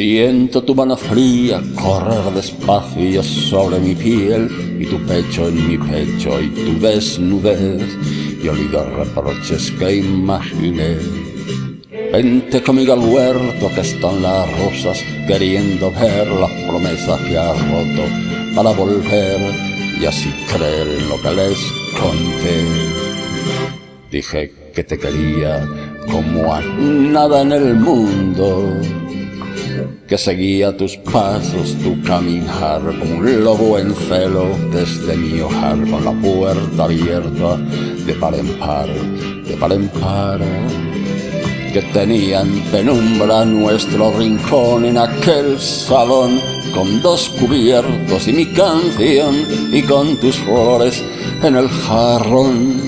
Siento tu mano fría correr despacio sobre mi piel y tu pecho en mi pecho y tu desnudez y olvido reproches que imaginé. Vente conmigo al huerto que están las rosas queriendo ver las promesas que has roto para volver y así creer en lo que les conté. Dije que te quería como a nada en el mundo, que seguía tus pasos, tu caminar como un lobo en celo desde mi hogar con la puerta abierta de par en par, de par en par, que tenía en penumbra nuestro rincón en aquel salón con dos cubiertos y mi canción y con tus flores en el jarrón.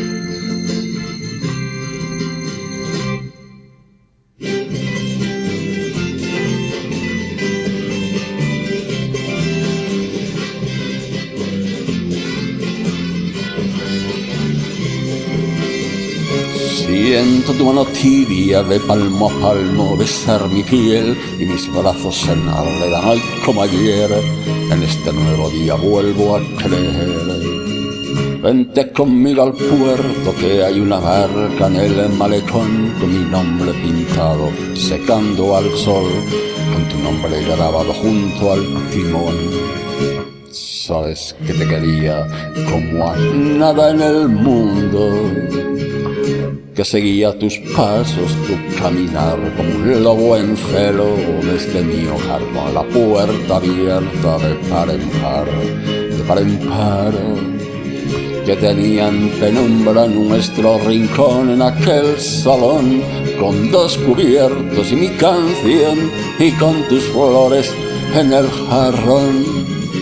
Siento tu mano tibia de palmo a palmo besar mi piel y mis brazos cenarle dan hoy como ayer. En este nuevo día vuelvo a creer. Vente conmigo al puerto que hay una barca en el malecón con mi nombre pintado secando al sol, con tu nombre grabado junto al timón. Sabes que te quería como a nada en el mundo, que seguía tus pasos, tu caminar como un lobo en celo desde mi hogar con la puerta abierta de par en par, de par en par, que tenía en penumbra nuestro rincón en aquel salón con dos cubiertos y mi canción y con tus flores en el jarrón.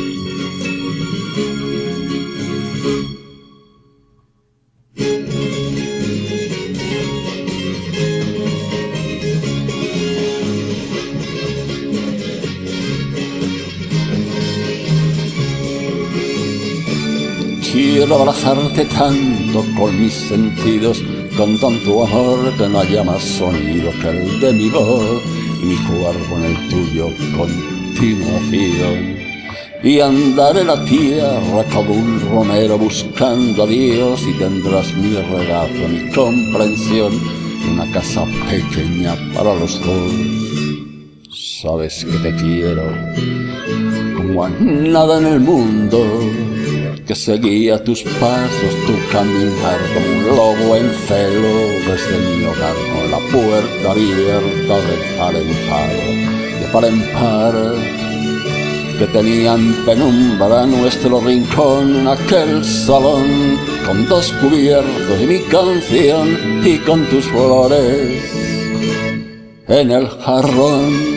Quiero abrazarte tanto con mis sentidos, con tanto amor que no haya más sonido que el de mi voz y mi cuerpo en el tuyo continuación. Y andaré la tierra como un romero buscando a Dios y tendrás mi regazo, mi comprensión, una casa pequeña para los dos. Sabes que te quiero como a nada en el mundo, que seguía tus pasos, tu caminar como un lobo en celo desde mi hogar con la puerta abierta de par en par, de par en par, que tenía en penumbra nuestro rincón en aquel salón con dos cubiertos y mi canción y con tus flores en el jarrón.